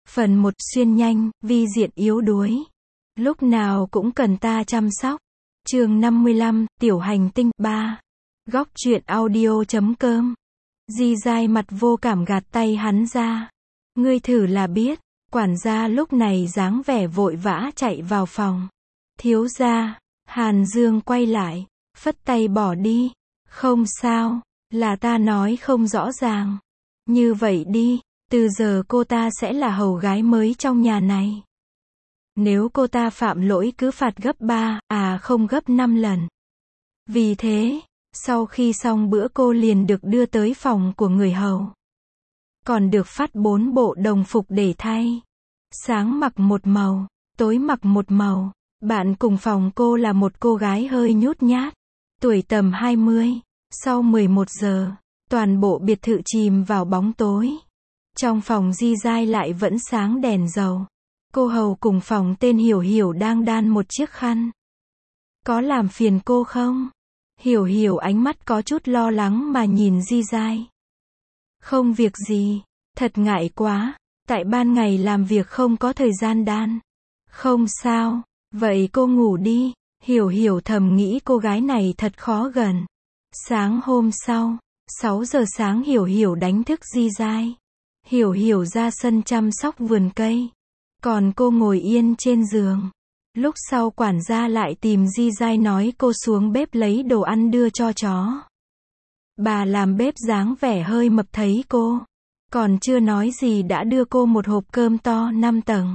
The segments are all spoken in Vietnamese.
Phần 1 xuyên nhanh, vi diện yếu đuối. Lúc nào cũng cần ta chăm sóc. Chương 55, Tiểu hành tinh 3. Góc truyện audio.com. Di dai mặt vô cảm gạt tay hắn ra. Ngươi thử là biết. Quản gia lúc này dáng vẻ vội vã chạy vào phòng. Thiếu gia. Hàn Dương quay lại, phất tay bỏ đi. Không sao, là ta nói không rõ ràng. Như vậy đi, từ giờ cô ta sẽ là hầu gái mới trong nhà này. Nếu cô ta phạm lỗi cứ phạt gấp 3, không gấp 5 lần. Vì thế, sau khi xong bữa cô liền được đưa tới phòng của người hầu. Còn được phát 4 bộ đồng phục để thay. Sáng mặc một màu, tối mặc một màu. Bạn cùng phòng cô là một cô gái hơi nhút nhát, tuổi tầm 20. Sau 11 giờ, toàn bộ biệt thự chìm vào bóng tối. Trong phòng Di dai lại vẫn sáng đèn dầu. Cô hầu cùng phòng tên Hiểu Hiểu đang đan một chiếc khăn. Có làm phiền cô không? Hiểu Hiểu ánh mắt có chút lo lắng mà nhìn Di dai. Không việc gì, thật ngại quá, tại ban ngày làm việc không có thời gian đan. Không sao, vậy cô ngủ đi. Hiểu Hiểu thầm nghĩ cô gái này thật khó gần. Sáng hôm sau, 6 giờ sáng Hiểu Hiểu đánh thức Di dai. Hiểu Hiểu ra sân chăm sóc vườn cây. Còn cô ngồi yên trên giường. Lúc sau quản gia lại tìm Di dai nói cô xuống bếp lấy đồ ăn đưa cho chó. Bà làm bếp dáng vẻ hơi mập thấy cô. Còn chưa nói gì đã đưa cô một hộp cơm to 5 tầng.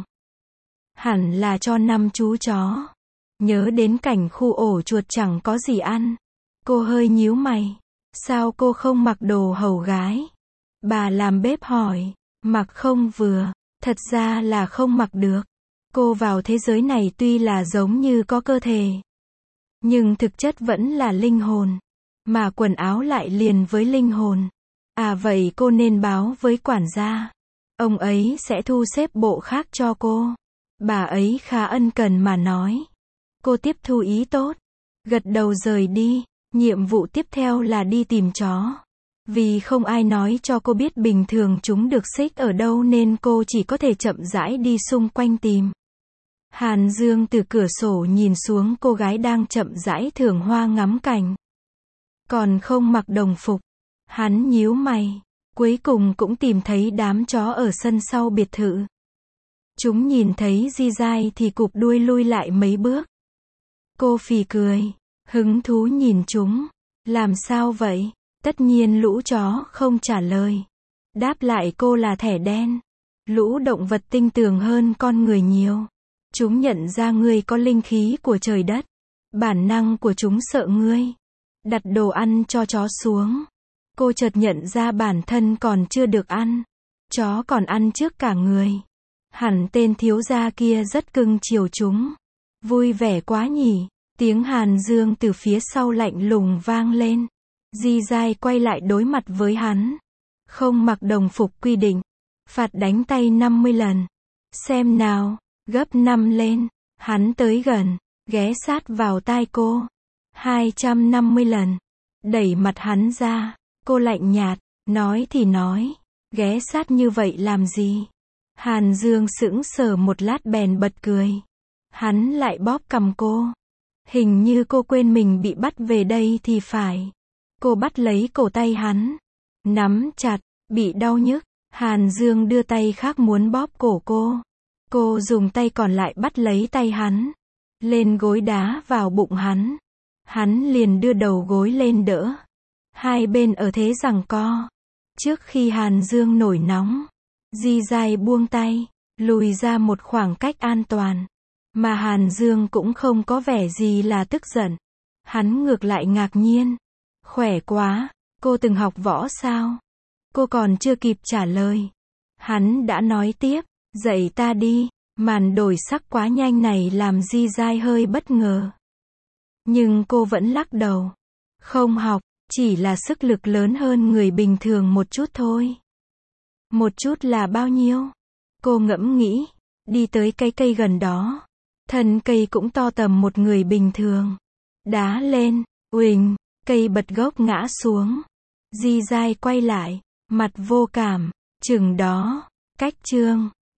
Hẳn là cho 5 chú chó. Nhớ đến cảnh khu ổ chuột chẳng có gì ăn. Cô hơi nhíu mày. Sao cô không mặc đồ hầu gái? Bà làm bếp hỏi. Mặc không vừa. Thật ra là không mặc được. Cô vào thế giới này tuy là giống như có cơ thể, nhưng thực chất vẫn là linh hồn. Mà quần áo lại liền với linh hồn. Vậy cô nên báo với quản gia. Ông ấy sẽ thu xếp bộ khác cho cô. Bà ấy khá ân cần mà nói. Cô tiếp thu ý tốt. Gật đầu rời đi. Nhiệm vụ tiếp theo là đi tìm chó. Vì không ai nói cho cô biết bình thường chúng được xích ở đâu nên cô chỉ có thể chậm rãi đi xung quanh tìm. Hàn Dương từ cửa sổ nhìn xuống cô gái đang chậm rãi thưởng hoa ngắm cảnh. Còn không mặc đồng phục. Hắn nhíu mày. Cuối cùng cũng tìm thấy đám chó ở sân sau biệt thự. Chúng nhìn thấy Di dai thì cụp đuôi lui lại mấy bước. Cô phì cười. Hứng thú nhìn chúng. Làm sao vậy? Tất nhiên lũ chó không trả lời. Đáp lại cô là thẻ đen. Lũ động vật tinh tường hơn con người nhiều. Chúng nhận ra ngươi có linh khí của trời đất. Bản năng của chúng sợ ngươi. Đặt đồ ăn cho chó xuống. Cô chợt nhận ra bản thân còn chưa được ăn. Chó còn ăn trước cả người. Hẳn tên thiếu gia kia rất cưng chiều chúng. Vui vẻ quá nhỉ. Tiếng Hàn Dương từ phía sau lạnh lùng vang lên. Di dai quay lại đối mặt với hắn. Không mặc đồng phục quy định. Phạt đánh tay 50 lần. Xem nào, gấp 5 lên. Hắn tới gần, ghé sát vào tai cô. 250 lần. Đẩy mặt hắn ra. Cô lạnh nhạt, nói thì nói. Ghé sát như vậy làm gì? Hàn Dương sững sờ một lát bèn bật cười. Hắn lại bóp cằm cô. Hình như cô quên mình bị bắt về đây thì phải. Cô bắt lấy cổ tay hắn. Nắm chặt, bị đau nhức. Hàn Dương đưa tay khác muốn bóp cổ cô. Cô dùng tay còn lại bắt lấy tay hắn. Lên gối đá vào bụng hắn. Hắn liền đưa đầu gối lên đỡ. Hai bên ở thế giằng co. Trước khi Hàn Dương nổi nóng, Di dai buông tay, lùi ra một khoảng cách an toàn. Mà Hàn Dương cũng không có vẻ gì là tức giận. Hắn ngược lại ngạc nhiên. Khỏe quá, cô từng học võ sao? Cô còn chưa kịp trả lời. Hắn đã nói tiếp, dạy ta đi. Màn đổi sắc quá nhanh này làm Di dai hơi bất ngờ. Nhưng cô vẫn lắc đầu. Không học, chỉ là sức lực lớn hơn người bình thường một chút thôi. Một chút là bao nhiêu? Cô ngẫm nghĩ, đi tới cái cây gần đó. Thân cây cũng to tầm một người bình thường. Đá lên, uỳnh, cây bật gốc ngã xuống. Di dai quay lại, mặt vô cảm, chừng đó. Cách chương